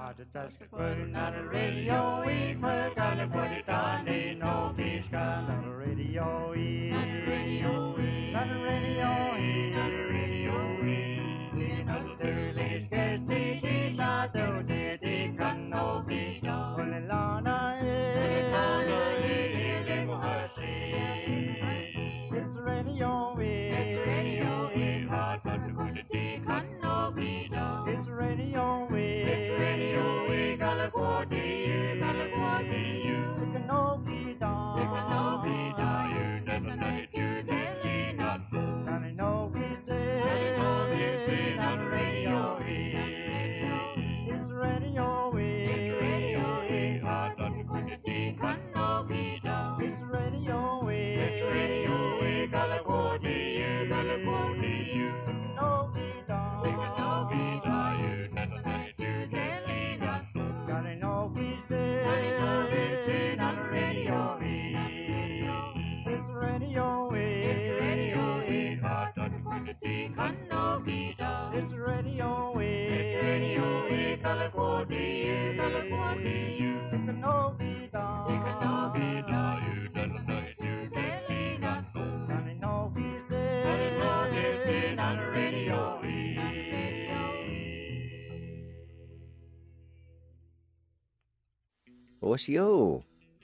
Just putting on the radio, we put on the body down, ain't no peace come. On the radio, we, on the radio, we, on the radio, we, on the radio, we. Lean on the early sketch, they not do, they can no be done. Only Lana, it's radio, we, it's radio, we, hard but the good they can no be done. It's radio, we, it's radio, we, California, California. It can no be done. It can no be done. You never know it, you telling us. And I know he's dead. And I know he's dead on the radio, we. It's radio, we. It's radio, we. Hard but the good they can no be done. It's radio, we. It's radio, we. California, California. No be done. It can no be done. You never know it, you telling us. And I know he's dead. And I know he's dead on the radio, we. It's radio, we. It's radio, we. Hard but the good they can no be done. It's radio, we. It's radio, we. California, California. It can no be done. It can no be done. You never know it, you telling us. And I know he's dead. And I know he's dead on the radio, we. What's yo?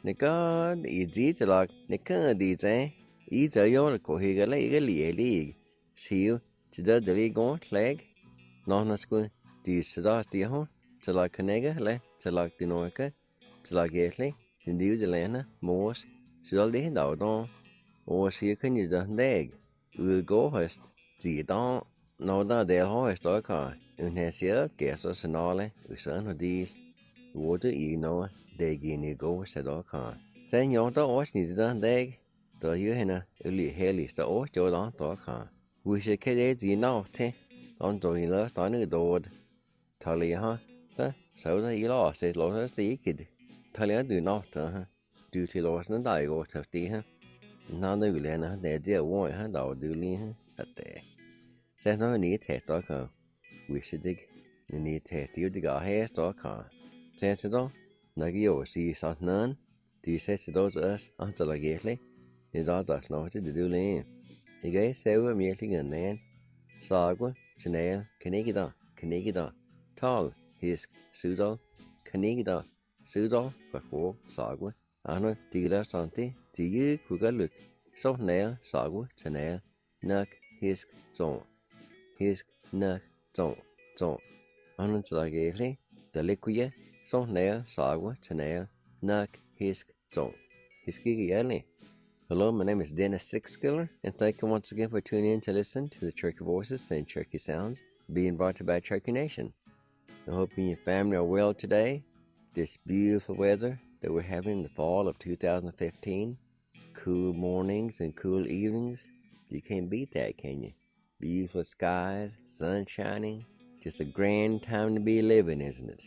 Nika easy to like Nika DJ. Either your cohiga leg a league. See you to the league on flag. Non school. The Sadas the home. To like Canega, le, to like the Noica. To like Gately. The New Delana, Morse. Should all the out on. Or see you can use the leg. We'll go host. See don't. No, that they'll hoist our car. And has here, guess us and all. We son of these. Water you know, they guinea go said all car. Then you're the horse needed on leg. The you in a early hell is the horse you're on the car. We should carry the now, on the last on the door. Tully, huh? So that you lost it, lost the kid. Tully, do not, duty lost and die go to the now the villain, they dear one hand out duly at there. Said no need test or car. We should dig. You need test you dig our hair store car. Said it all. Nagio see something none. The says to those us until I get it. Is all that's not to do lame. You guys say we're meeting and then. Sagwa, Chanel, Canigida, Tall, his Sudol, Canigida, Sudol, before Sagwa, Anna, Dila Santi, to you, Kugaluk, so nail, Sagwa, Chanel, Nuck, his zone, his Nuck, zone, Anna Zageli, the liquid, so nail, Sagwa, Chanel, Nuck, his zone, his giggy. Hello, my name is Dennis Sixskiller, and thank you once again for tuning in to listen to the Cherokee Voices and Cherokee Sounds being brought to you by Cherokee Nation. I hope you and your family are well today. This beautiful weather that we're having in the fall of 2015, cool mornings and cool evenings, you can't beat that, can you? Beautiful skies, sun shining, just a grand time to be living, isn't it?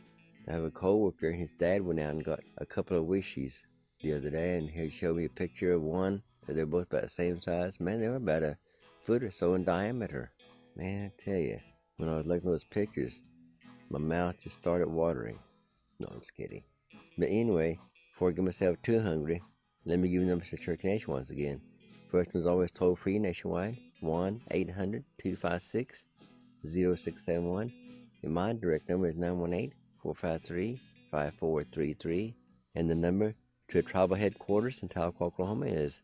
I have a coworker, his dad went out and got a couple of wishies the other day, and he showed me a picture of one that they're both about the same size. Man, they were about a foot or so in diameter. Man, I tell you, when I was looking at those pictures, my mouth just started watering. No, I'm just kidding. But anyway, before I get myself too hungry, let me give you the numbers to Cherokee Nation once again. First one's always toll free nationwide, 1-800-256-0671. And my direct number is 918-453-5433. And the number to tribal headquarters in Tahlequah, Oklahoma is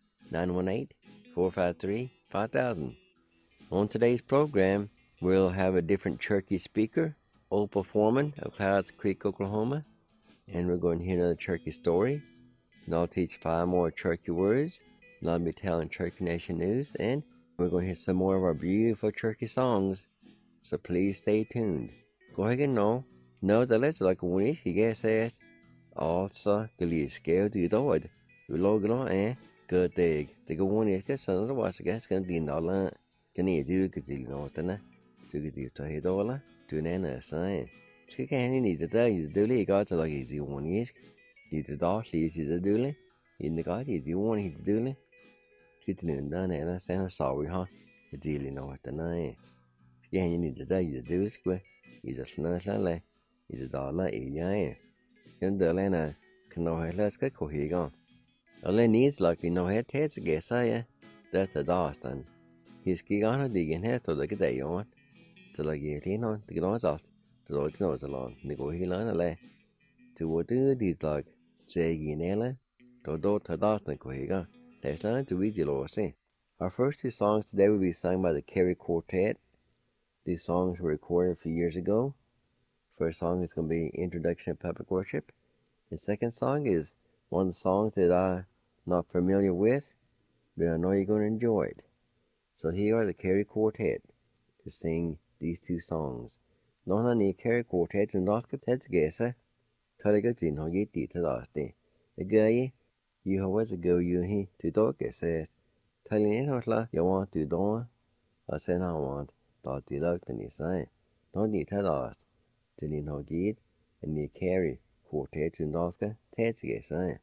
918-453-5000. On today's program, we'll have a different Cherokee speaker, Opal Foreman of Clouds Creek, Oklahoma, and we're going to hear another Cherokee story, and I'll teach 5 more Cherokee words, and I'll be telling Cherokee Nation news, and we're going to hear some more of our beautiful Cherokee songs, so please stay tuned. Go ahead and know that let's like one is, you guess asked, also, gli scared you died. You log on, good dig. The go one is, son of the was, I guess, can be $1. Can you do good deal northern? To get you to $1 to an anna sign. She can't need to tell you the dooley got to like easy one is. You the dog sees you the dooley. In the god, you want you to dooley. She's done and I sound sorry, huh? The deal north the night. Yeah, you need to tell you the dooley square. You just snuggle. is dollar a yen. Can the lena can no have let's get cohigon. Alle needs like the no head heads guess I that's a Dawson. He's gone a digging head to the day on. To like getting on the grounds off. The Lord knows along. The go he learn a lay. To what do these like say ginella? To do to Dawson cohigon. Let's learn to read your say. Our first two songs today will be sung by the Carey Quartet. These songs were recorded a few years ago. First song is going to be Introduction to Public Worship. The second song is one of the songs that I'm not familiar with, but I know you're going to enjoy it. So here are the Carey Quartet to sing these two songs. Nona ni Carey Quartet and Oscar Tetsgesa, Taliga Jin Hogi Titalasti. The guy, you always go you he to talk says, telling it hotla you want to do. I said I want, thought the luck than you say. Don't need to last. Till you know git and you carry Quartet and Oscar Tetsgesa.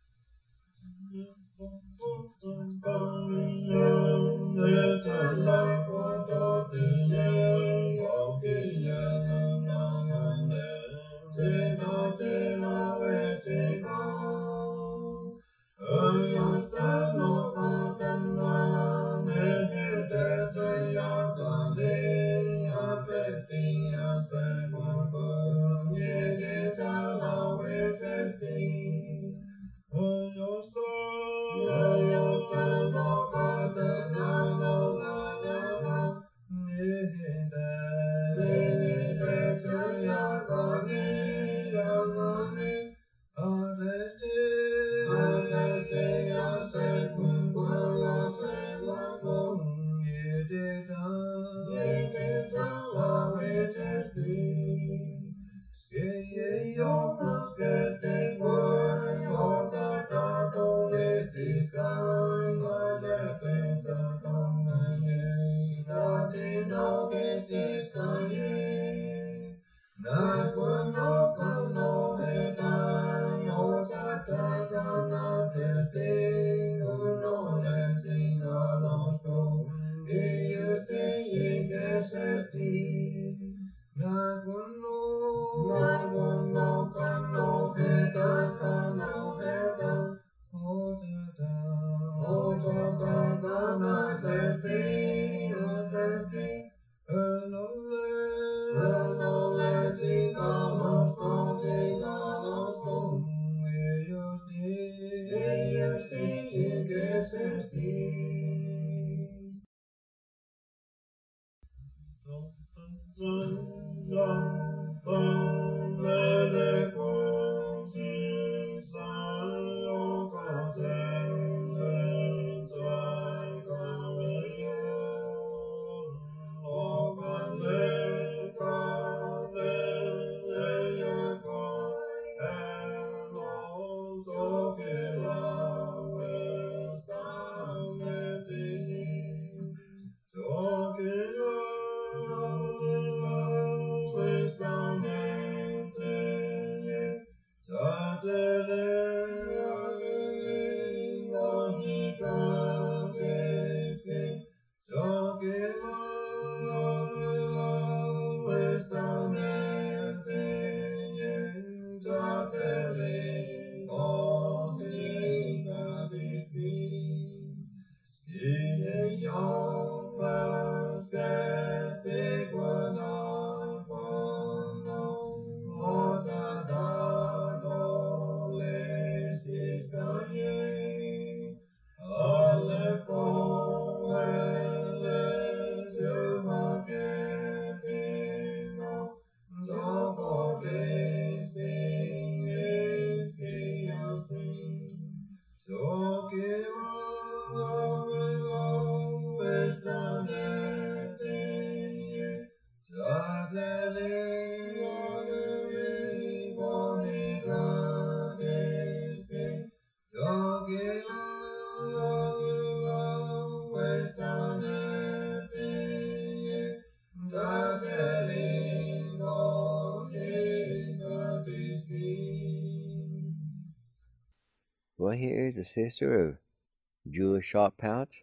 Well, here is the sister of Julia Sharp Pouch,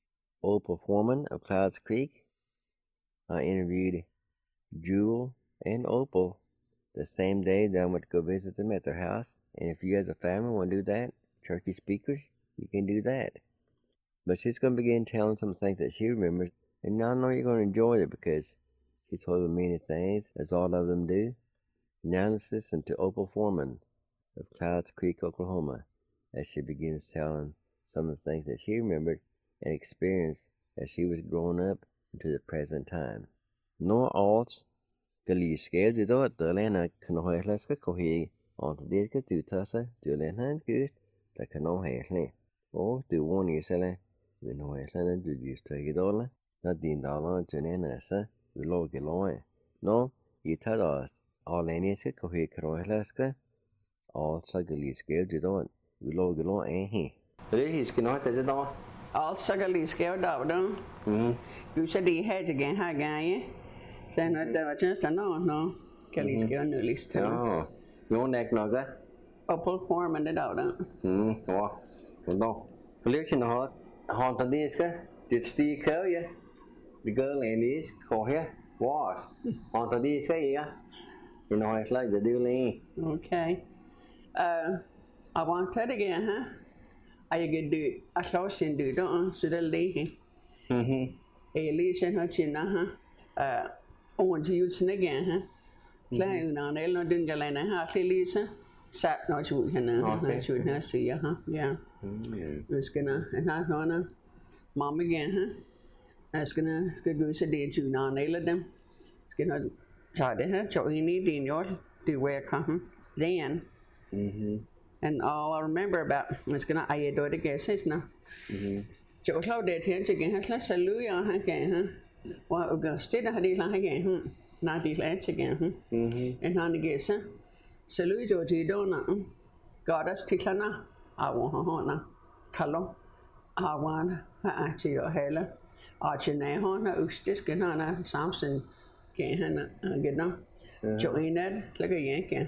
Opal Foreman of Clouds Creek. I interviewed Jewel and Opal the same day that I went to go visit them at their house. And if you as a family want to do that, turkey speakers, you can do that. But she's going to begin telling some things that she remembers, and I know you're going to enjoy it because she told them many things, as all of them do. Now let's listen to Opal Foreman of Clouds Creek, Oklahoma, as she begins telling some of the things that she remembered and experienced as she was growing up into the present time. Nor alls Galiske did not the Lena Canohlaska Cohe on the Diska to Tassa to Lenhan Goose the Cano Hasley. Oh, do one Isla, the Noisland do you take it all? Not the dollar to Nenassa, the Lord Geloy. No, you tell us all Leniska Cohe Canohlaska, all Sagaliske did not, the Lord Geloy ain't he. He's cannot as it all. All Sagaliske down. You said he had again, hi guy. Sen det var tjänsten no. Kaliske nu listan. Ja. Jo nek några. Opal Foreman det då. Ja. Då. Collection har inte det ska. Det stiger kör ju. The girl and is går här. What? Har inte det ska ja. You know it's like the deal. Okay. I want that again, huh? I get do I saw sin do don't so the lady. Elisen har chinna huh. On to use again, huh? Playing on Ellen Dingalena, half Elisa, sat not you, I should not see you, huh? Yeah. It's gonna, and I know, Mom again, huh? That's gonna go to the two non Ella them. It's gonna try to have you need in your do where come then. And all I remember about it's gonna I do it again, says no. Chỗ sau để thiên chỉ cái hết là salute à hay cái ha, và Auguste đã đi là hay cái na đi lại chỉ cái and han cái sa salute cho chỉ đó na, goddess thì là na, họ na, kalom, awan ha chỉ ở hay là, chỉ này họ na Auguste cái na Samson cái na cái đó, chỗ này là cái cái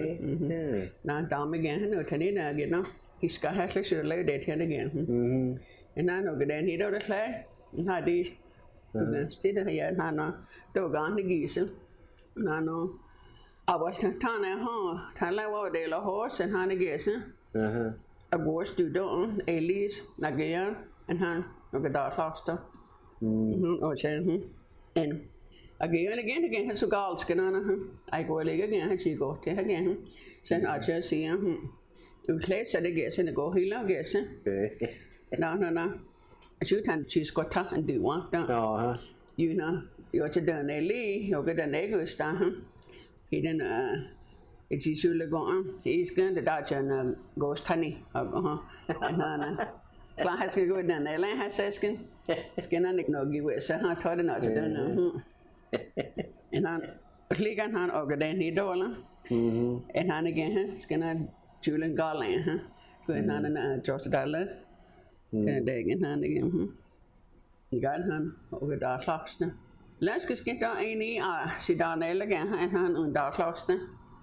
na đam cái nó thấy là cái đó, his guy has to lấy để thiên again. And I know that he don't play. I did. Instead here, I know. Don't go on the geese. I know. I was telling her, tell her what they horse and honey geese. I was to do Elise, Nagayan, and Han, of the dark foster. Or say, and again, has a girl skin on her. I go again, she go to again. Send I just see him. You place at the guess and go, he love guess. No. Chú thành chỉ có thắc anh đi qua đó. You know, you cho đợt này li, you cái đợt này cái star hả? Thì nên chỉ suy là gọn, thì cái đợt chân ghost honey, hả? Class cái đợt này là hay say skin anh được nói give us ha thôi nó cho đợt nữa. And han, click on han og den hi dollar. And han again, skin anh Julian Garland hả? Cái han George Dollar. Dagen han igen. Gan han og der flokste. Læske skal der en i sit der nælge han und der flokste.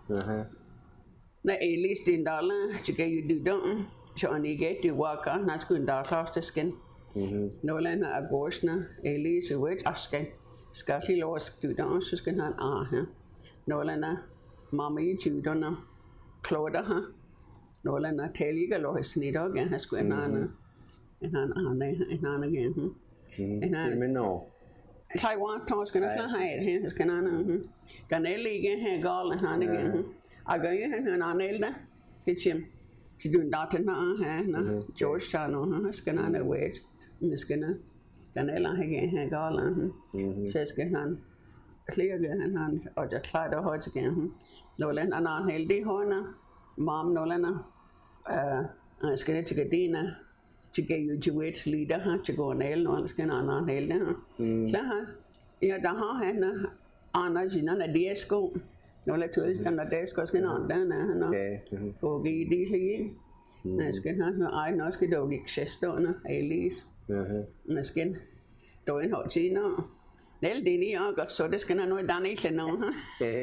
Na Elise din dollar, så kan you do don't. Så han ikke du walker, na skulle der flokste skin. Nolan er gåsna, Elise wet skal fi lov du don't, så skal han her. Nolan er mamma i tuderne. Kloder her. Nolan er tælliger lov snit og han skulle en and on again. And I Taiwan toss gonna fly it, his canana. Canelli again, hair gall and on again. I go in and on Elda, kitchen. She do not na George Chano, his canana wait, Miss Skinner. Canella again, hair gall and says Gahan. Clear again, or just fly the horse again. Nolan and on Hildy Horner, Mom Nolana, Skinner to Gadina. Chị kêu chị wait leader ha, chị go nail nó cái nào nail đó. Là ha, ya đó ha nó anh chỉ nó là disco, nó là thứ nó disco cái nào đó nè nó. Cô đi đi đi, nó cái nó ai nó cái đầu đi chest đó nó, Elise. Nó cái tôi họ chỉ nó. Nếu đi đi có số đấy cái nó nói đàn ấy là nó ha.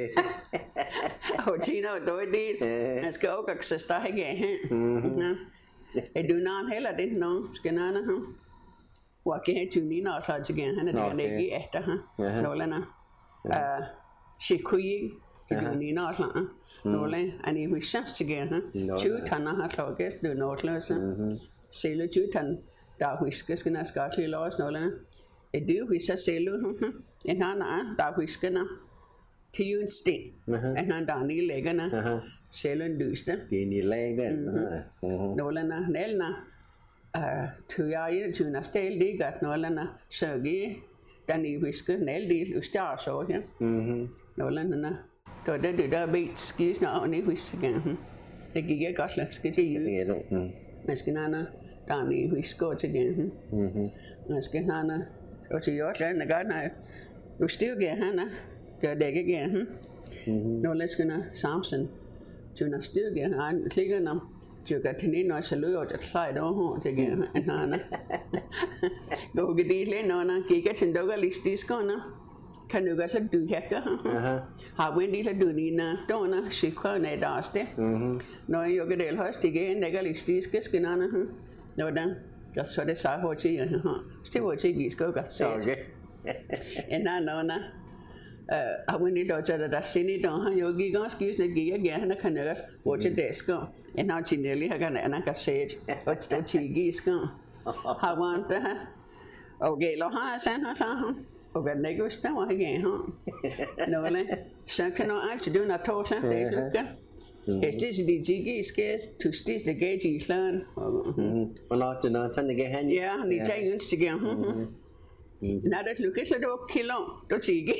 Họ chỉ nó tôi đi, nó cái ô các sister hay ghé ha. I do not hela det någon skenana ha. Wa ke he tuni na sa again han det är efter ha. Nolana. She kui Nina Atla, Nolan, and if we shut together, two Tana Hatlogas do not listen. Sailor Jutan, da whiskers can ask Scotty Laws Nolan. A do which a sailor, and Hana, da whisker. Til jo en sten, at han der er læggerne, sjælen dyster. Det er ni læggerne. Nålerne, nælerne, til jeg er til en stel, det er nålerne, sørge, den i viske, næl det, du stær så her. Nålerne, så det der bedt skis når og ni viske. Det gik jeg godt lade, skal til jul. Man skal nærmere, der er ni viske til igen. Man skal nærmere, og til jordland, der gør nej, du styrker henne. Gør det ikke igen. Når læskerne Samson, til når styrke han klikker når du gør til en og så løber det klart over til igen. Gå det lidt når kigger til dukker listiskerne. Kan du gøre så du hækker. Har vi en lille dunina stående sikker ned der. Når jeg gør det højst igen, der listiske skinerne. Når den så det så hurtigt. Det var til vi skal godt se. En anden har vi lige lavet der sinde i dag, han jo gik også skis ned gik han kan nødt hvor til desker, en har til nærlig har kan kasse og stå til gisker, har vant det her, og gælder har sen og så og hvad det ikke vidste var igen nå så kan noget alt du når tog sig det lykke. Det er de giskes, du stis det gav til Island. Og når sådan det gav han. Ja, han er taget ønske igen. Nej, det lykkes, så det var kilo, du tiger.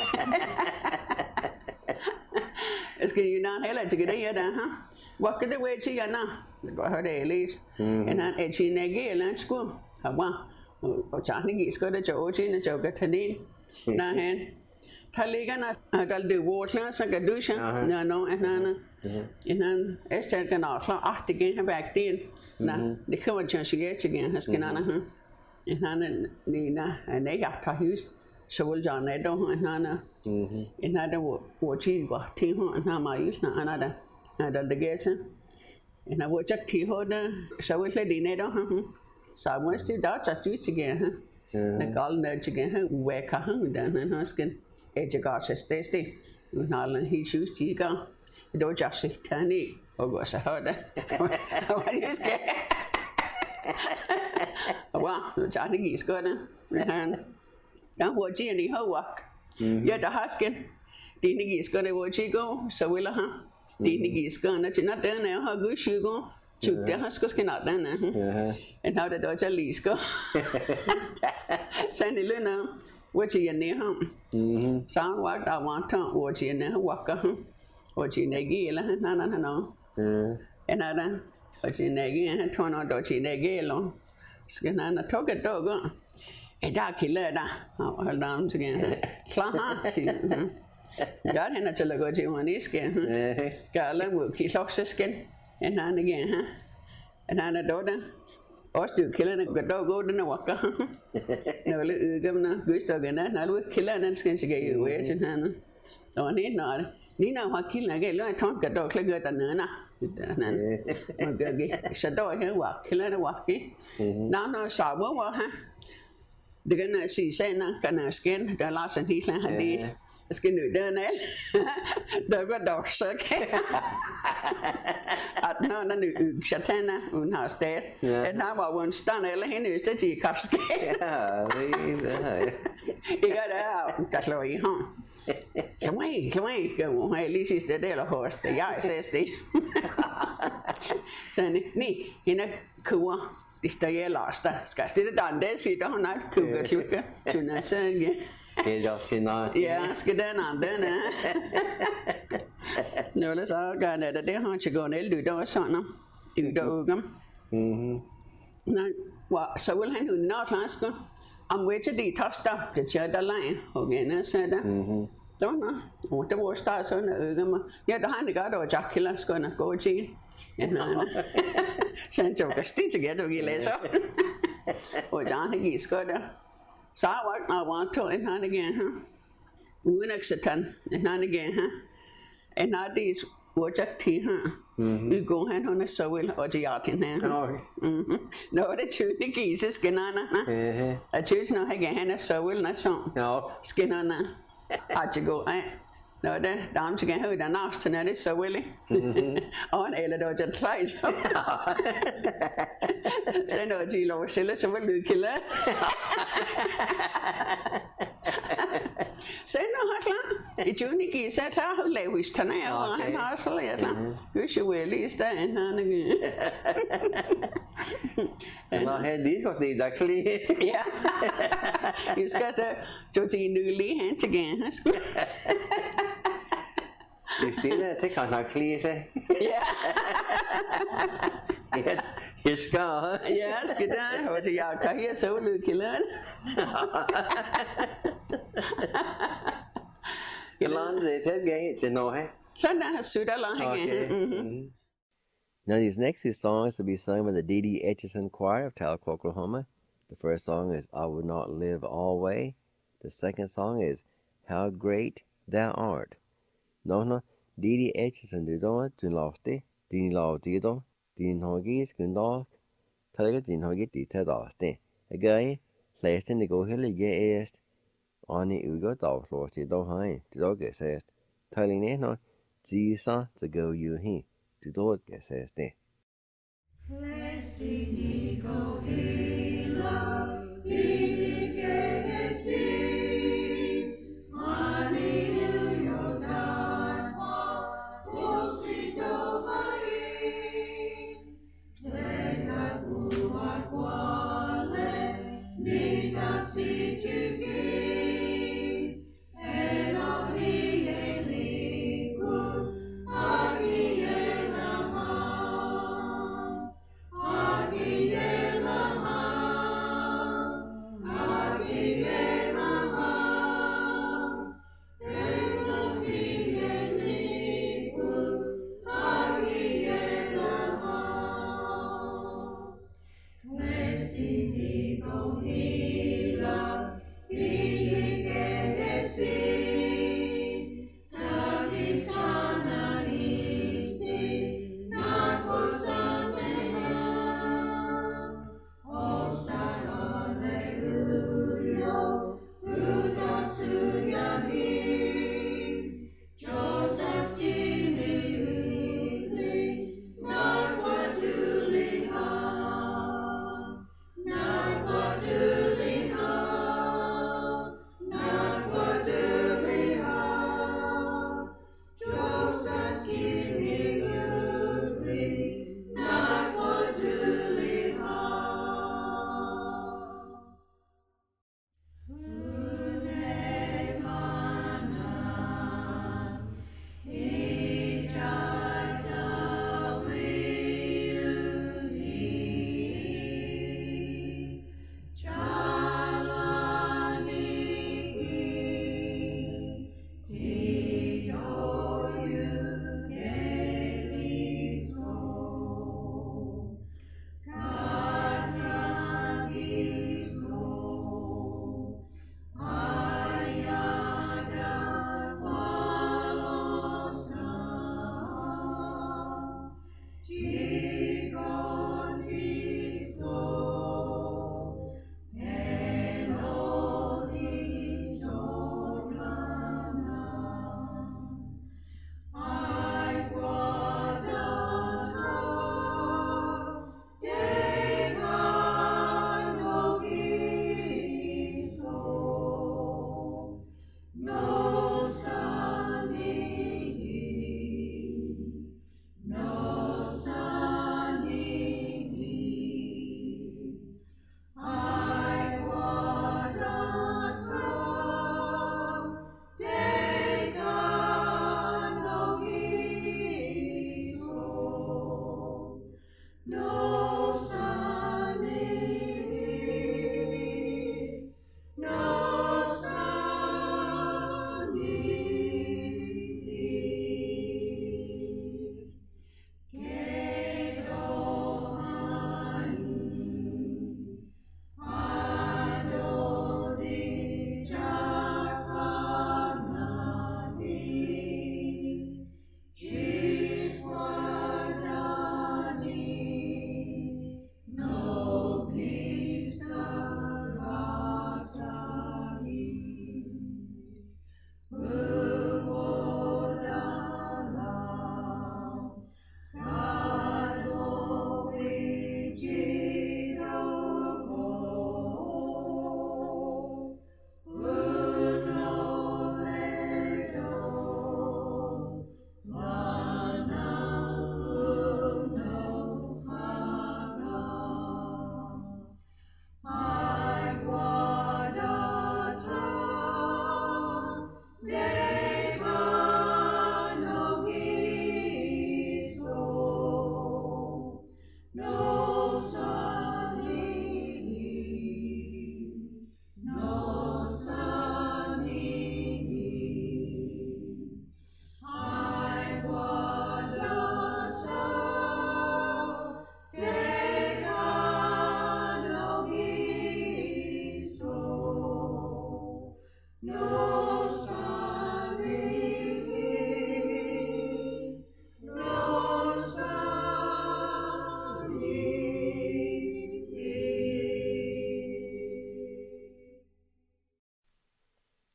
Jeg skal jo nærmere heller til det her der, ha? Hvor kan det være til jer nær? Det går høre det, jeg læser. En han er til en ægge eller en skur. Her var, og tager han ikke skød det til årtiden, så kan tage den. Når han, der ligger når, der er det vårdler, så kan du se, når en han, Esther kan afslå, det kan have været det. Det kommer til at sige igen, han skal nærmere. En han Nina, en ikke har hus, så vil jeg ned og en der hvor tid var til han har meget når han der det gæse. En hvor jeg til han så vil det ned og så må det der så tyst igen. Det gal ned igen han vækker han der han skal ikke gøre sig stedet. Nu har han helt hus tiger. Det var just det han i og går så hørte. Hvad det skal wow, nu tager det gik godt, han der hvor de lige har walk. Ja, der har sken. Det ikke gik godt, hvor de går, så vil han. Det ikke gik godt, til når den er har gået sygo. Så der har skal nok den er. En har det dog lige skal. Sen det lønner, hvor de er nede ham. Så han walk der var der, hvor de er nede walker ham. Hvor de er ikke eller han. En er der. Og de er ikke han tror når der de er ikke eller. Skal han tog et dog. Der kilder der. Og hold da til igen. Klar til. Ja, han er til at gå til humaniske. Gale hvor kilokssken. En han igen. En han er dog der. Også du kilder den går dog gå den wakker. Når lidt udgående gudstokken der. Når du kilder den skal sige jo ved til han. Og nej når Nina har kilder ikke løg tårn går dog klikker der nede. Man gør det. Så der her var kilder det wakke. Når saber var han. Det kan jeg sige senere, kan jeg skænde, der lader sig helt han det. Jeg skal nødt den af. Der var dog så at når den yggetænder, hun har stået, at der var jo en stand eller hende øster til kaske. Ja, det har jeg. Ikke der, der slår i ham. Så må jeg lige sidste del af hos det. Jeg siger det. Så nej, hende kuger. Det står jeg laster. Skal det der andre sitter hun har kukker. Sådan er det. Det er til noget. Ja, skal den andre. Nå, det så gør det har ikke gået el du der sådan. Du der ugem. Nej, så vil han jo nå flaske. Om ved til de toster, det tør der leje. Og igen så der. Då och det var start såna ögon. Ja, det har ni godt og Jack Killer skulle gå til. Sen tog jeg sted til at vi læser. Og der er ikke skønt. Så var to en han igen. Uden acceptan en han igen. En af de hvor jeg til her. Vi går hen hun er så vel og det er til her. Nå det tydeligt gise skinnerne. Jeg synes når han er så vel når så. Skinnerne. At gå af. Nå, dames gaan højt daarnaast, en det er så willig. Og en eller der er træt. Så når de lov selv, så vil du kille. Så nu har klar. I juni gik så klar, hun lavede vist tænder, og han har så lært klar. Gud, så vil lige stagen, han ikke. Nå, han lige godt det, der klæde. Ja. Jeg skal da, du til nylig hen til gen, han skal. Det er stille, det kan nok klæde sig. Ja. Jeg skal. Ja, jeg skal da, og til jeg kan her så vil kilderen. Jeg lader det til at gage til noget. Sådan der sødt eller igen. Now these next two songs will be sung by the D.D. Etchison Choir of Talc, Oklahoma. The first song is I Would Not Live Alway. The second song is How Great Thou Art. Nå, D.D. Etchison du då, du lovte, din lovte då, din hagis kundag, taget din hagit dit daste. Agay, slæsten det går hele gæst, Ani ugot afslås til då hej, til då gæst. Taling nå, Jesus to go you he. Du då gæst det. Agiela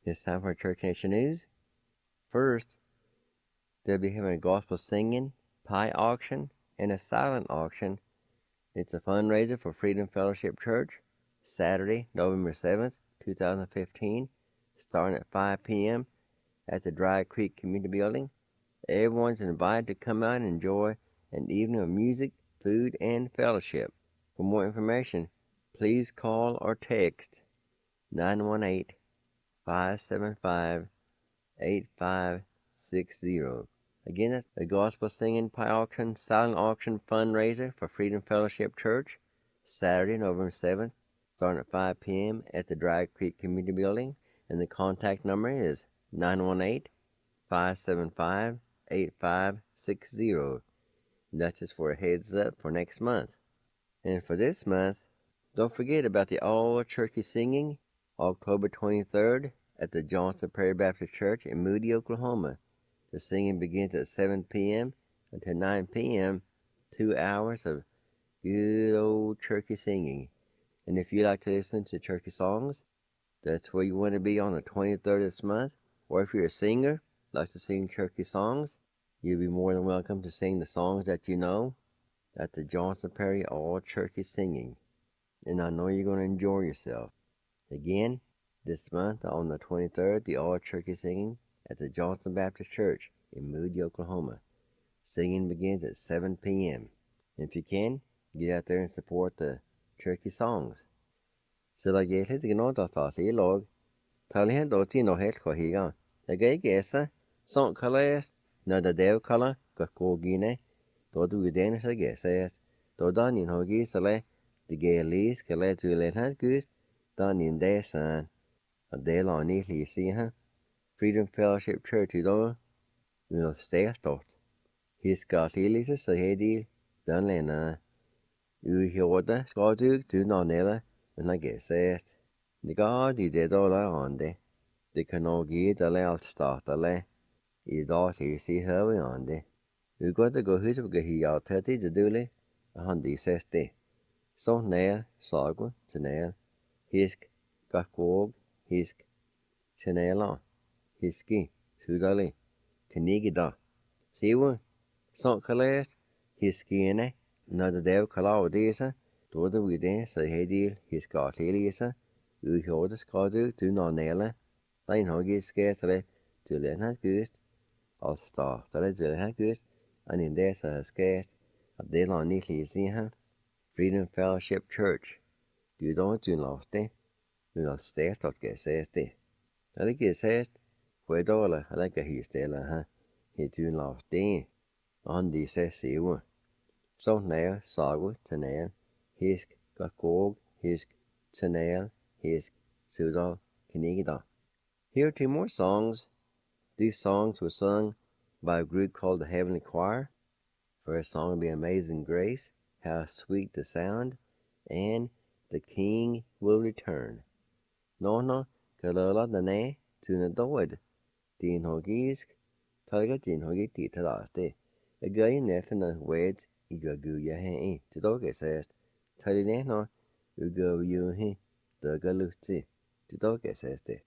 It's time for Church Nation News. First, they'll be having a gospel singing, pie auction, and a silent auction. It's a fundraiser for Freedom Fellowship Church, Saturday, November 7th, 2015, starting at 5 p.m. at the Dry Creek Community Building. Everyone's invited to come out and enjoy an evening of music, food, and fellowship. For more information, please call or text 918-575-8560. Again, that's the Gospel Singing Pie Auction, Silent Auction fundraiser for Freedom Fellowship Church, Saturday, November 7th, starting at 5 p.m. at the Dry Creek Community Building. And the contact number is 918-575-8560. That's just for a heads up for next month. And for this month, don't forget about the All Turkey Singing, October 23rd at the Johnson Prairie Baptist Church in Moody, Oklahoma. The singing begins at 7 p.m. until 9 p.m., 2 hours of good old turkey singing. And if you like to listen to turkey songs, that's where you want to be on the 23rd of this month. Or if you're a singer, like to sing turkey songs, you'll be more than welcome to sing the songs that you know at the Johnson Prairie All Turkey Singing. And I know you're going to enjoy yourself. Again, this month on the 23rd, the All Turkey Singing at the Johnson Baptist Church in Moody, Oklahoma. Singing begins at 7 p.m. If you can, get out there and support the turkey songs. Så la jeg litt grann da ta til log. Talihen da til noe helt hva higa. Jeg er gesa, sånn kaller når det dev kaller, hva kågine, da du den så gesa. Da da nin hogi så le, det gelis kalle til en hat gust, da nin det san. Og det la ni lisi ha. Freedom Fellowship Church i dag, vil stå stort. Hiska tilise så hedi, den lena. Uhjorda skal du nonella, men jeg gesest. Det ga de det da la ande. Det kan også gi det la alt starta le. I dag tilsi høve ande. Ugoda gå hus på gehi alteti det dule, han de seste. Så nær, sago, til nær. Hisk, gakvåg, hisk, til nærla. Hiski, sudali, kanigida. Sivu, sånn kalest, hiskiene, når det dev kalav disa, då det vide så hedil hiska tilisa, uhjorda skal du nonella, dein hogi sketele, du lenhat gust, al startale du lenhat gust, and in det så skest, at det la ni lisi ha, Freedom Fellowship Church, du don't do lofte, du la stest at geseste. Det ikke gesest, for dårlig, eller ikke histele ha, du lofte, han de ses sivu. Så nær, sago, til nær, hisk, gakog, hisk, til nær, hisk, sudal, kanigida. Here are 2 more songs. These songs were sung by a group called the Heavenly Choir. First song will be Amazing Grace, How Sweet the Sound, and The King Will Return. No, kalala dane, tuna doed. Din hogisk, talga din hogi titalaste. A guy nefna weds, igagu yahe, to doge says, talineno, ugo yuhi, the galuti, to doge says de.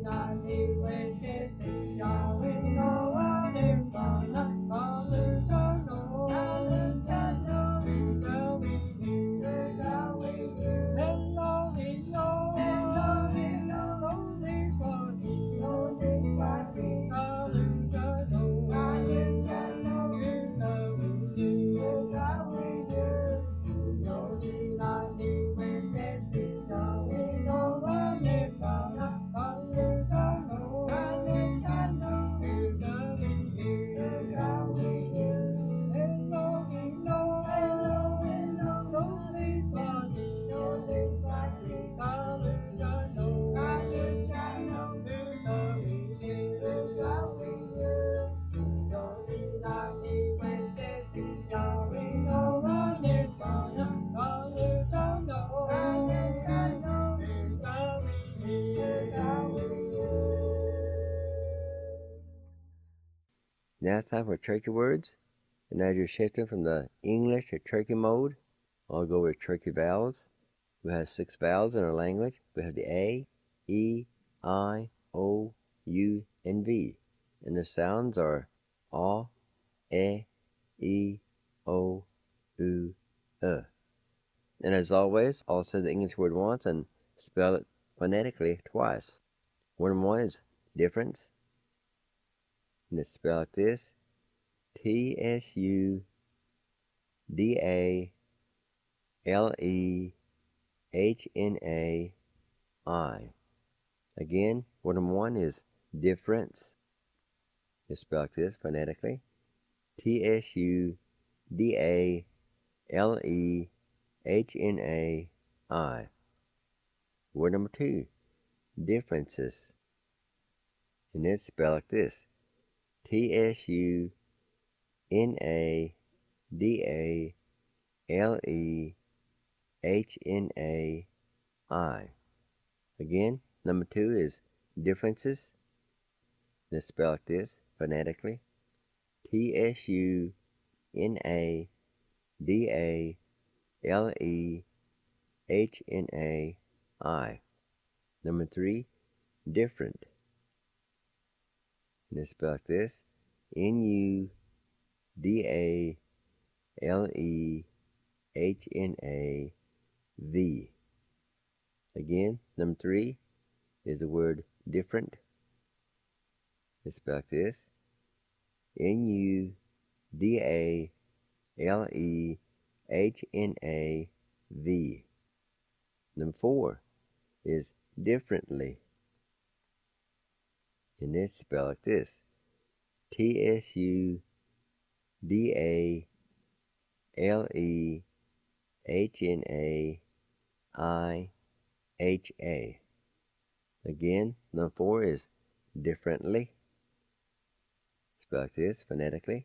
Now it's time for Turkey words. And as you're shifting from the English to Turkey mode, I'll go with Turkey vowels. We have 6 vowels in our language. We have the A, E, I, O, U, and V. And the sounds are A, E, O, U, And as always, I'll say the English word once and spell it phonetically twice. Word 1 is difference. And it's spelled like this: TSUDALEHNAI. Again, word 1 is difference. It's spelled like this phonetically: TSUDALEHNAI. Word number 2, differences. And it's spelled like this: TSUNADALEHNAI. Again, number 2 is differences. And it's spelled like this phonetically: TSUNADALEHNAI. Number 3, different. And it's spelled like this: NUDALEHNAV. Again, number 3 is the word different. It's spelled like this: NUDALEHNAV. Number 4 is differently. And it's spelled like this: TSUDALEHNAIHA. Again, number 4 is differently. Spelled like this phonetically: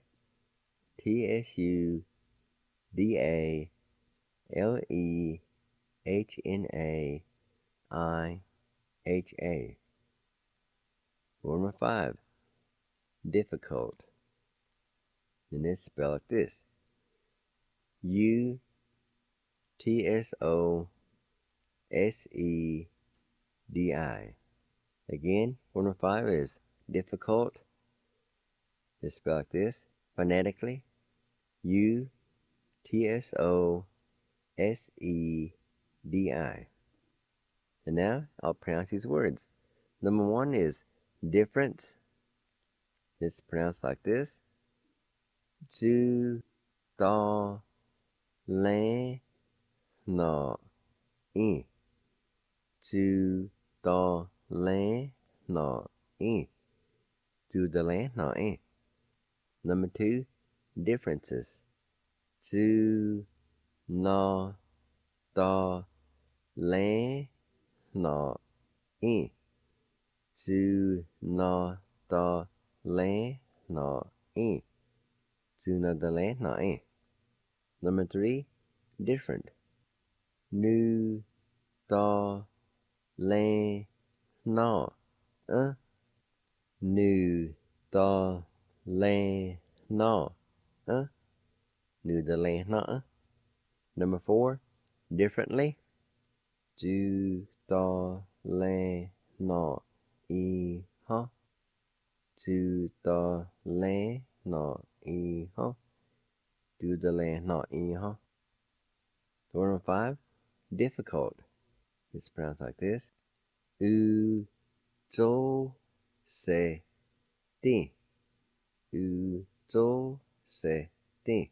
TSUDALEHNAIHA. Word number 5, difficult. And it's spelled like this: UTSOSEDI. Again, word number 5 is difficult. It's spelled like this phonetically: UTSOSEDI. And now I'll pronounce these words. Number 1 is difference. It's pronounced like this: DALENAI. DALENAI. Number 2, differences: DALENAI. DALENAI. Number 3, different: NUDALENAI. NUDALENAI. Number 4, differently: DALENAI. e ha. To the land na e ha. To the land na e ha. Word number 5, difficult. It's pronounced like this. U zo se din. U zo se din.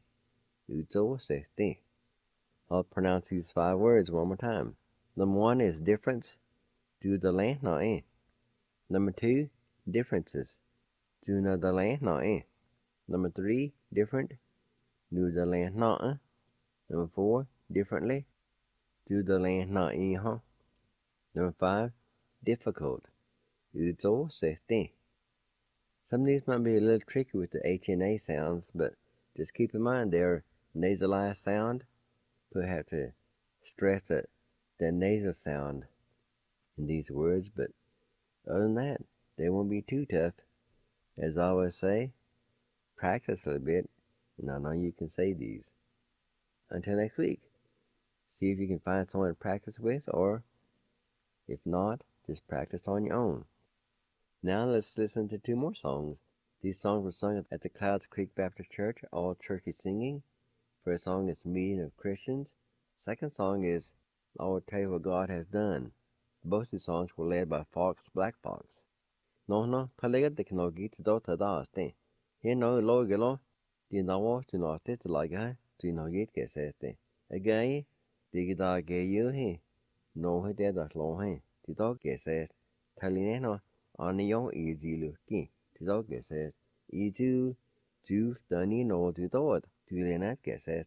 U zo se din. I'll pronounce these 5 words one more time. Number 1 is difference. Do the land na e. Number 2, differences. Do na the land na e. Number 3, different. Do the land na e. Number 4, differently. Do the land na e ha. Number 5, difficult. Do zo se din. Some of these might be a little tricky with the H and A sounds, but just keep in mind they're nasalized sound. We'll have to stress the nasal sound in these words, but other than that, they won't be too tough. As I always say, practice a little bit, and I know you can say these. Until next week, see if you can find someone to practice with, or if not, just practice on your own. Now let's listen to 2 more songs. These songs were sung at the Clouds Creek Baptist Church, all churchy singing. First song is Meeting of Christians. Second song is I Will Tell You What God Has Done. Both these songs were led by Fox Black Fox. No, talaga teknologi to da ste. Here no logelo, di nawo to not it like I do not get says. Again, digida gay you he. No he did that long he. The dog says. Talineno on your easy looking. The dog says. Easy to Danny no to do it. To the net says.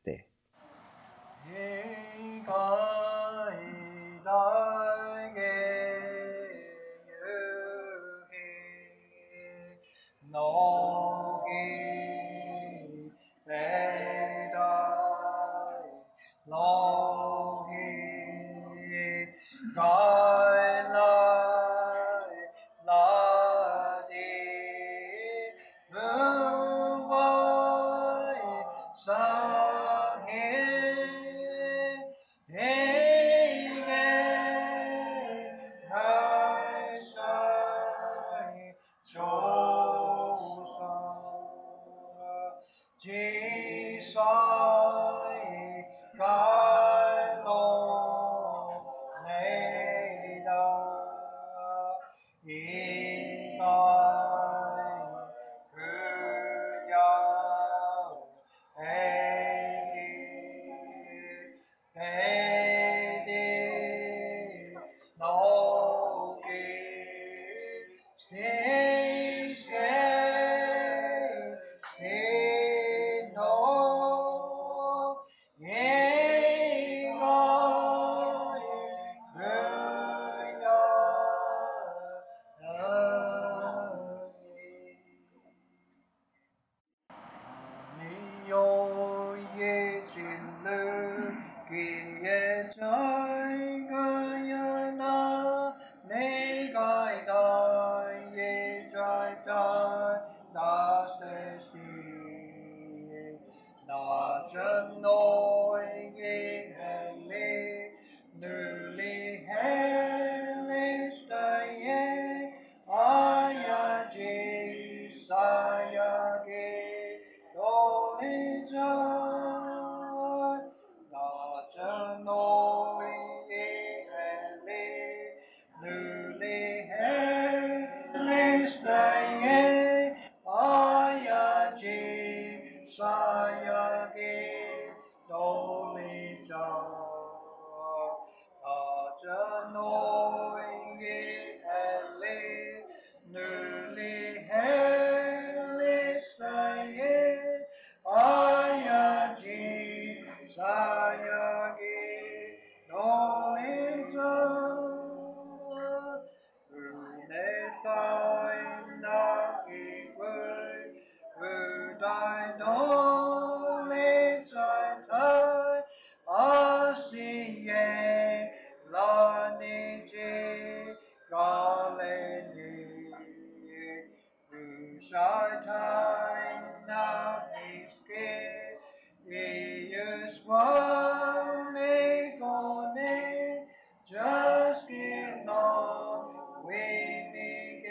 Just give no winning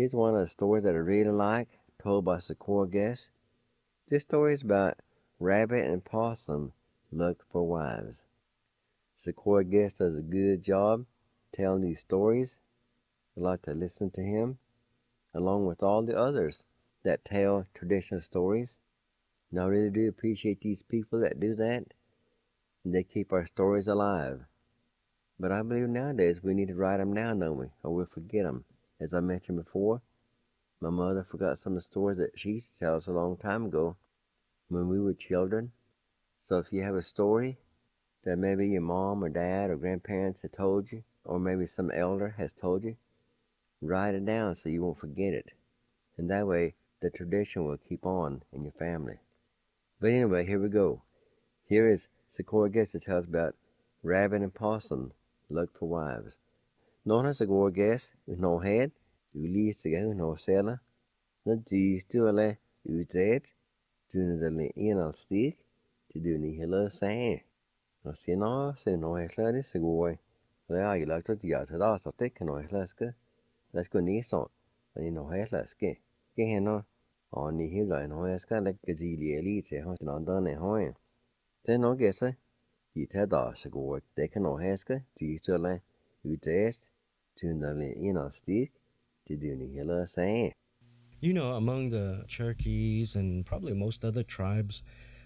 Here's one of the stories that I really like, told by Sequoia Guest. This story is about Rabbit and Possum look for wives. Sequoia Guest does a good job telling these stories. I like to listen to him, along with all the others that tell traditional stories. And I really do appreciate these people that do that. And they keep our stories alive. But I believe nowadays we need to write them down, don't we? Or we'll forget them. As I mentioned before, my mother forgot some of the stories that she used to tell us a long time ago when we were children. So if you have a story that maybe your mom or dad or grandparents had told you, or maybe some elder has told you, write it down so you won't forget it. And that way the tradition will keep on in your family. But anyway, here we go. Here is Sequoia Guest to tell us about Rabbit and Possum look for wives. Några Sequoia Guest no head, ulysiga no sela, na distule utet, tunadali inal stick, to do ni hilla say. No sino, se no hesladi Sequoia. Lea you like to diata da so take no heslaska. Let's go ni so, and no heslaske. Geheno, on ni hilla no heska like gazili elite, hot and done hoy. Then no guess. Itadas går det kan nog häska tisole utest tunale inastik to do ni hela say. You know, among the Cherokees and probably most other tribes,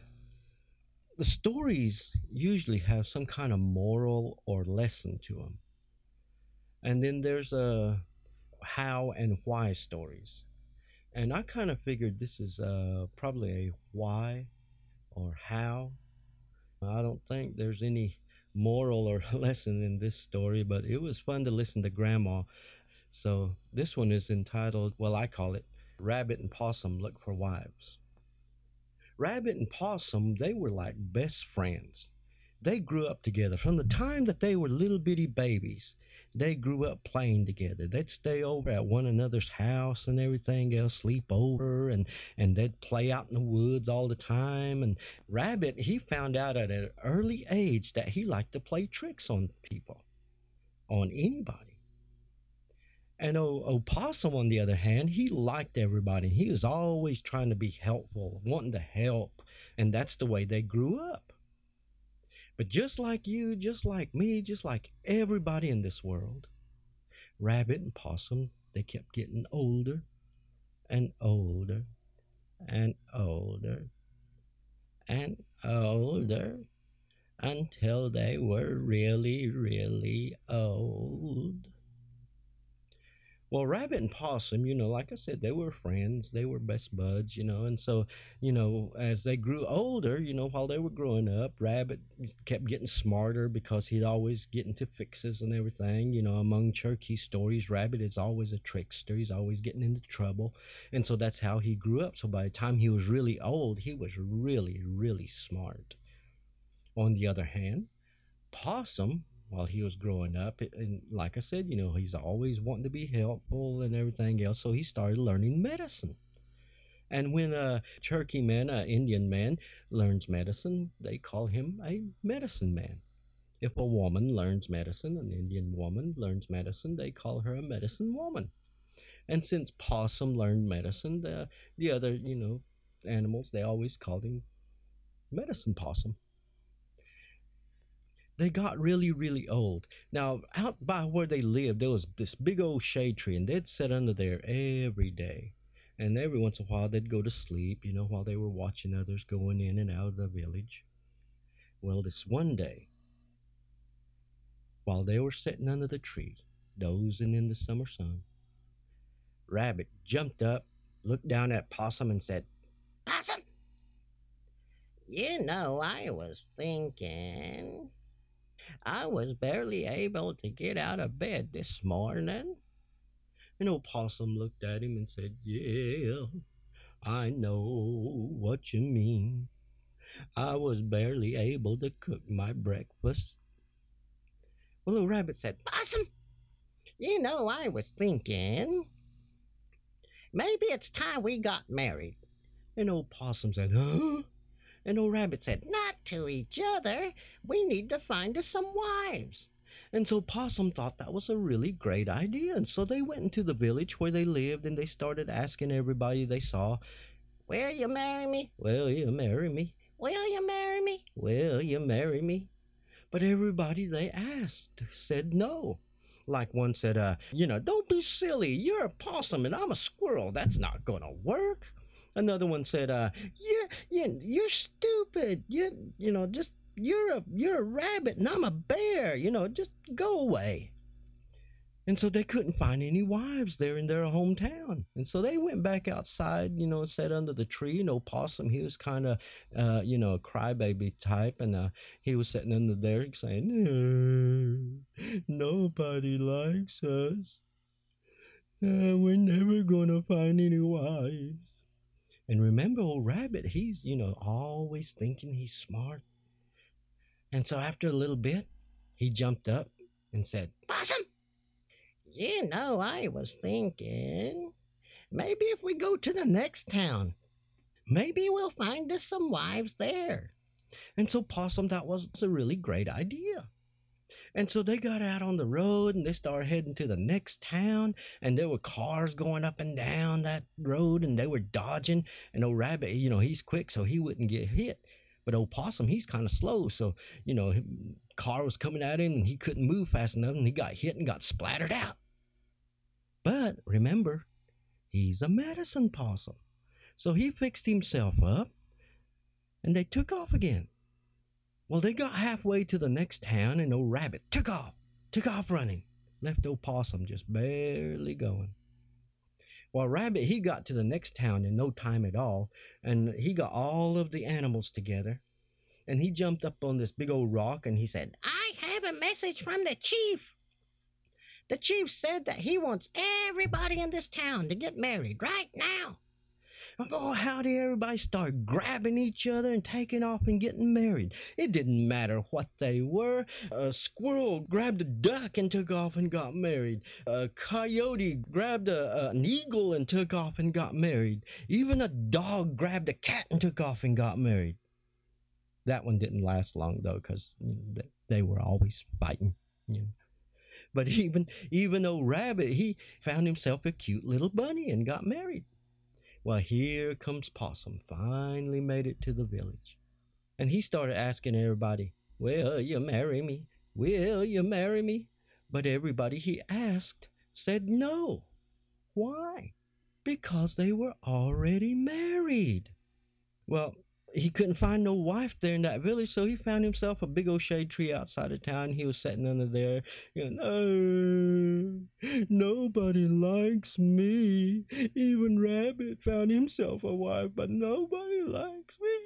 the stories usually have some kind of moral or lesson to them. And then there's a how and why stories. And I kind of figured this is probably a why or how. I don't think there's any moral or lesson in this story, but it was fun to listen to Grandma. So this one is entitled, well, I call it Rabbit and Possum Look for Wives. Rabbit and Possum, they were like best friends. They grew up together from the time that they were little bitty babies. They grew up playing together. They'd stay over at one another's house and everything else, sleep over, and they'd play out in the woods all the time. And Rabbit, he found out at an early age that he liked to play tricks on people, on anybody. And Opossum, on the other hand, he liked everybody. He was always trying to be helpful, wanting to help. And that's the way they grew up. But just like you, just like me, just like everybody in this world, Rabbit and Possum, they kept getting older and older and older and older until they were really, really old. Well, Rabbit and Possum, like I said, they were friends. They were best buds, and so, as they grew older, while they were growing up, Rabbit kept getting smarter because he'd always get into fixes and everything. Among Cherokee stories, Rabbit is always a trickster. He's always getting into trouble. And so that's how he grew up. So by the time he was really old, he was really, really smart. On the other hand, Possum, while he was growing up, and like I said, he's always wanting to be helpful and everything else, so he started learning medicine. And when a Cherokee man, an Indian man, learns medicine, they call him a medicine man. If a woman learns medicine, an Indian woman learns medicine, they call her a medicine woman. And since Possum learned medicine, the other, animals, they always called him Medicine Possum. They got really, really old. Now, out by where they lived, there was this big old shade tree, and they'd sit under there every day. And every once in a while, they'd go to sleep, while they were watching others going in and out of the village. Well, this one day, while they were sitting under the tree, dozing in the summer sun, Rabbit jumped up, looked down at Possum, and said, "Possum, I was thinking. I was barely able to get out of bed this morning." And Opossum looked at him and said, "Yeah, I know what you mean. I was barely able to cook my breakfast." Well, the Rabbit said, "Possum, I was thinking. Maybe it's time we got married." And Opossum said, "Huh?" And Rabbit said, "Not to each other. We need to find us some wives." And so Possum thought that was a really great idea. And so they went into the village where they lived and they started asking everybody they saw, "Will you marry me? Will you marry me? Will you marry me? Will you marry me?" But everybody they asked said no. Like one said, "Don't be silly. You're a possum and I'm a squirrel. That's not going to work." Another one said, "You're stupid. You're a rabbit and I'm a bear. Just go away." And so they couldn't find any wives there in their hometown. And so they went back outside, sat under the tree. Possum, he was kind of, a crybaby type. And he was sitting under there saying, "Nobody likes us. We're never going to find any wives." And remember, old Rabbit, he's, always thinking he's smart. And so after a little bit, he jumped up and said, "Possum, I was thinking, maybe if we go to the next town, maybe we'll find us some wives there." And so Possum, that was a really great idea. And so they got out on the road and they started heading to the next town. And there were cars going up and down that road and they were dodging. And old Rabbit, he's quick so he wouldn't get hit. But old Possum, he's kind of slow. So, car was coming at him and he couldn't move fast enough and he got hit and got splattered out. But remember, he's a medicine possum. So he fixed himself up and they took off again. Well, they got halfway to the next town and old Rabbit took off running. Left old Possum just barely going. Well, Rabbit, he got to the next town in no time at all, and he got all of the animals together, and he jumped up on this big old rock and he said, "I have a message from the chief. The chief said that he wants everybody in this town to get married right now." And boy, how did everybody start grabbing each other and taking off and getting married. It didn't matter what they were. A squirrel grabbed a duck and took off and got married. A coyote grabbed an eagle and took off and got married. Even a dog grabbed a cat and took off and got married. That one didn't last long, though, because they were always fighting. But even old Rabbit, he found himself a cute little bunny and got married. Well, here comes Possum, finally made it to the village. And he started asking everybody, "Will you marry me? Will you marry me?" But everybody he asked said no. Why? Because they were already married. Well, he couldn't find no wife there in that village, so he found himself a big old shade tree outside of town. He was sitting under there, "Nobody likes me. Even Rabbit found himself a wife, but nobody likes me."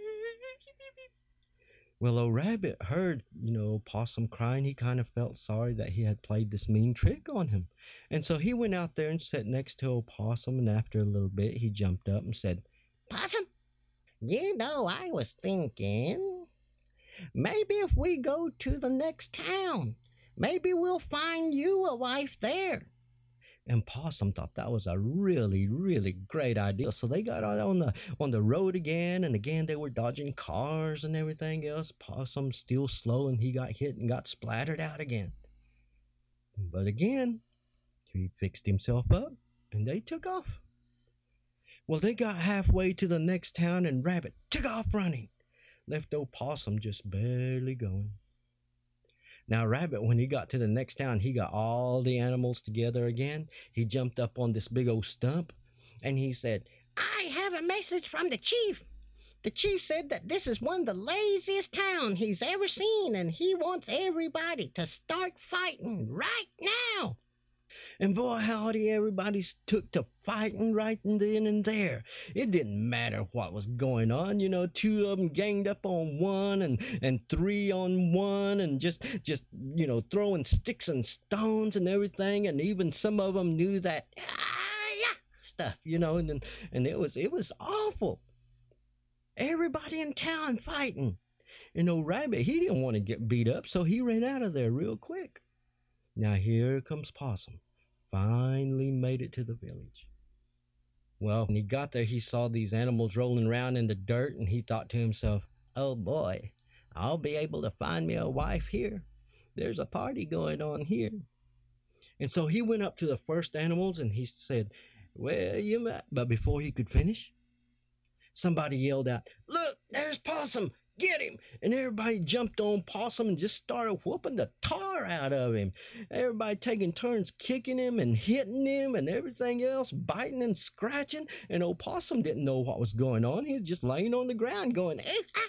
Well, old Rabbit heard, Possum crying. He kind of felt sorry that he had played this mean trick on him. And so he went out there and sat next to old Possum, and after a little bit, he jumped up and said, "Possum, I was thinking, maybe if we go to the next town, maybe we'll find you a wife there." And Possum thought that was a really, really great idea. So they got out on the road again, and again they were dodging cars and everything else. Possum still slow, and he got hit and got splattered out again. But again, he fixed himself up, and they took off. Well, they got halfway to the next town and Rabbit took off running. Left old Possum just barely going. Now, Rabbit, when he got to the next town, he got all the animals together again. He jumped up on this big old stump and he said, "I have a message from the chief. The chief said that this is one of the laziest towns he's ever seen and he wants everybody to start fighting right now." And boy, howdy, everybody took to fighting right then and there. It didn't matter what was going on. Two of them ganged up on one and three on one and just throwing sticks and stones and everything. And even some of them knew that stuff, and it was awful. Everybody in town fighting. And old Rabbit, he didn't want to get beat up, so he ran out of there real quick. Now here comes Possum. Finally made it to the village. Well, when he got there, he saw these animals rolling around in the dirt, and he thought to himself, "Oh boy, I'll be able to find me a wife here." There's a party going on here. And so he went up to the first animals and he said, "Well, you might." But before he could finish, somebody yelled out, "Look, there's Possum! Get him!" And everybody jumped on Possum and just started whooping the tar out of him. Everybody taking turns kicking him and hitting him and everything else, biting and scratching. And old Possum didn't know what was going on. He was just laying on the ground going,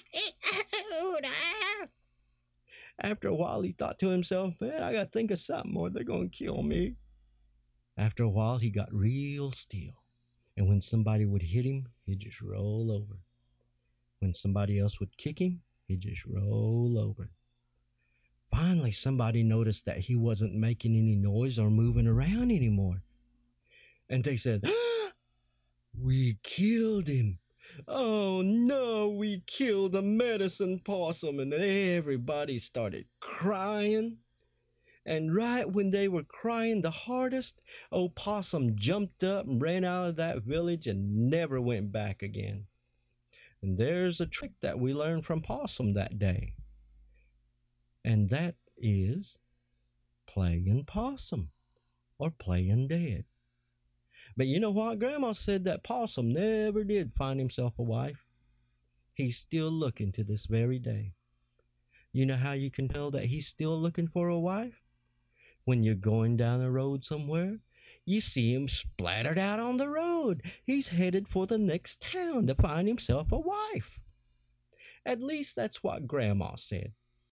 After a while, he thought to himself, "Man, I got to think of something or they're going to kill me." After a while, he got real still. And when somebody would hit him, he'd just roll over. When somebody else would kick him, he'd just roll over. Finally, somebody noticed that he wasn't making any noise or moving around anymore. And they said, "We killed him. Oh no, we killed the medicine possum." And everybody started crying. And right when they were crying the hardest, old Possum jumped up and ran out of that village and never went back again. And there's a trick that we learned from Possum that day. And that is playing possum or playing dead. But you know what? Grandma said that Possum never did find himself a wife. He's still looking to this very day. You know how you can tell that he's still looking for a wife? When you're going down the road somewhere, you see him splattered out on the road. He's headed for the next town to find himself a wife. At least that's what Grandma said.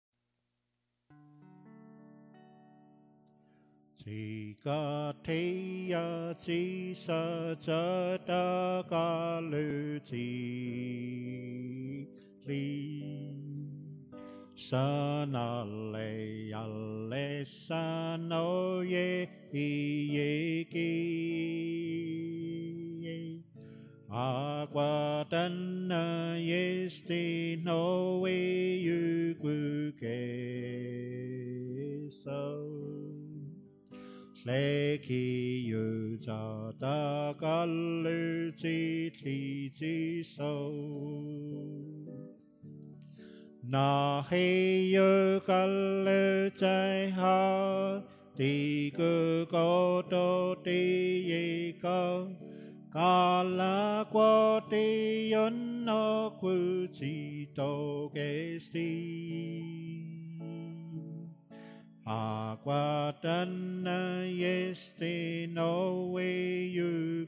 Chỉ có thấy chỉ sợ chớ ta ca lư chỉ li sa na le sa no ye ki aqua tan yesti no we you ke so lê khi yu cha ta ca lư chi li chi so na he yu ca lư chai ha ti cơ co tô ti ye co ca la qua ti yon no quư chi tô ke sti aqua tan yesti no we you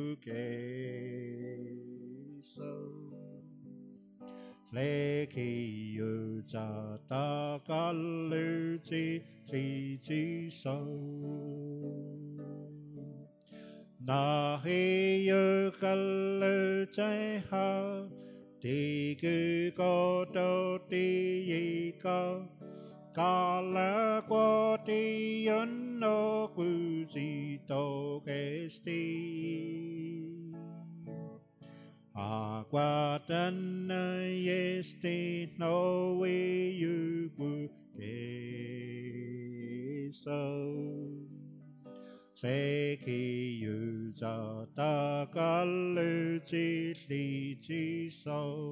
ke so lê khi yu cha ta ca lư chi li chi so na he yu ca lư chai ha ti cứ co tô ti yi co ca la qua ti yon no quư chi tô ke sti aqua tan yesti no we you ke so lê khi yu cha ta ca lư chi li chi so.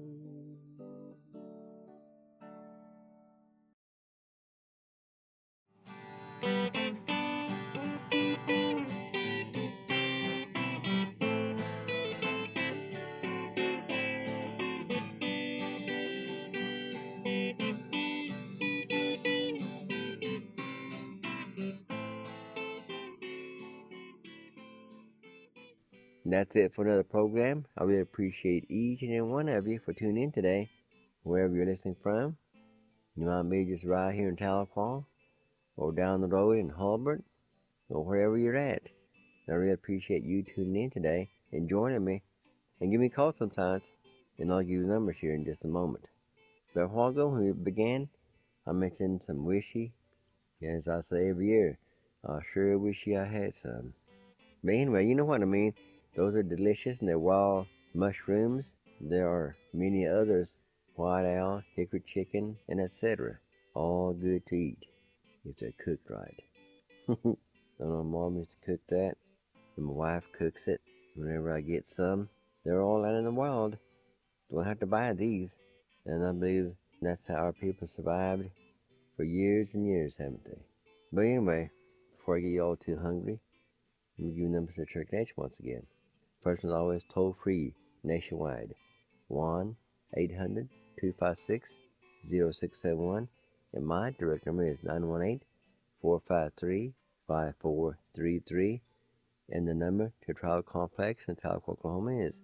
That's it for another program. I really appreciate each and every one of you for tuning in today, wherever you're listening from. You might be just right here in Tahlequah, or down the road in Hulbert, or wherever you're at. I really appreciate you tuning in today and joining me. And give me a call sometimes, and I'll give you the numbers here in just a moment. But a while ago when we began, I mentioned some wishy. As I say every year, I sure wishy I had some. But anyway, you know what I mean. Those are delicious and they're wild mushrooms. There are many others, white owl, hickory chicken, and etc. All good to eat if they're cooked right. I know Mom used to cook that, and my wife cooks it whenever I get some. They're all out in the wild. Don't have to buy these. And I believe that's how our people survived for years and years, haven't they? But anyway, before I get you all too hungry, let me give you numbers to Church Edge once again. First one's always toll free nationwide. 1-800-256-0671. And my direct number is 918-453-5433. And the number to Trial Complex in Tahlequah, Oklahoma is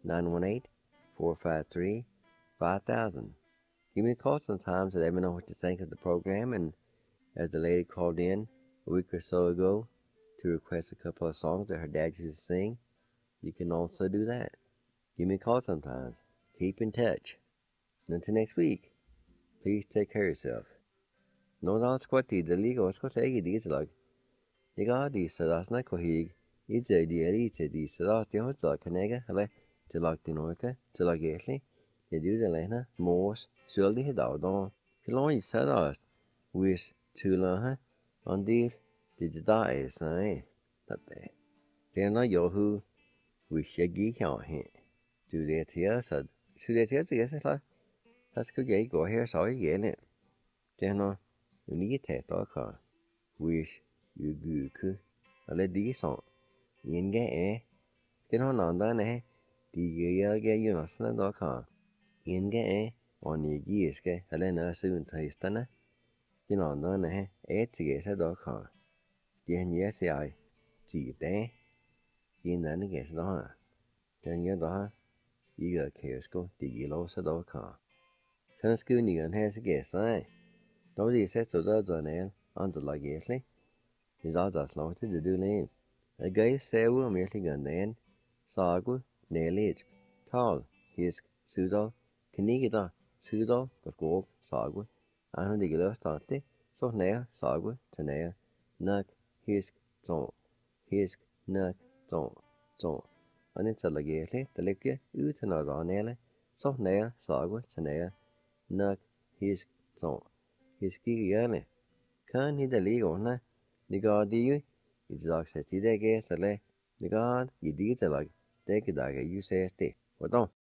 918-453-5000. Give me a call sometimes to let me know what you think of the program. And as the lady called in a week or so ago to request a couple of songs that her dad used to sing, you can also do that. Give me a call sometimes. Keep in touch. And until next week, please take care of yourself. No da squatty the legal squatty diesel. You got these last night kohig. It's a dear it's a these last the hotel canega, hele, to like the norca, to like gately. You do the lena, Morse, surely hit out on. Kilon you said us. Wish to learn on these did you die, say? That day. They're not your who wish you geek out here. Do they tears at to the tears, yes, it's like that's good. You go here, so you get it. Then you need to talk. Wish you good. I let these song. In get Get on that, eh? The year get you know, son of car. In get on your gears, get a lena soon taste, eh? You know, none, eh? To get a dog car. Then yes, I see there. In then gets the then you're the you got cares go, the yellow said dog car. Turn school, you can have a guess, eh? Nobody says to the other nail on the luggage. Is all that's long to do name. A guy say will merely gun then. Sagu, nailage, tall, hisk, pseudo, canigida, pseudo, got go, sagu, and the gillo stante, so nail, sagu, tanea, nuck, hisk, zon. And it's a legate, the liquor, utanada nail, so nail, sagu, tanea, nuck, hisk, zon. Hiski yale. Can he the legal, na? The god do you? It's like said, see that gas, the god, you did the like. Take it, you say, stay. What don't?